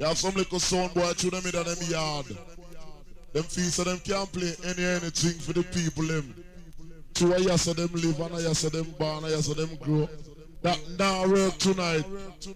You have some little sound boy through them in them yard. Them feel so them can't play anything for the people them. To I saw them live and I saw them born, I saw them grow. That now work tonight.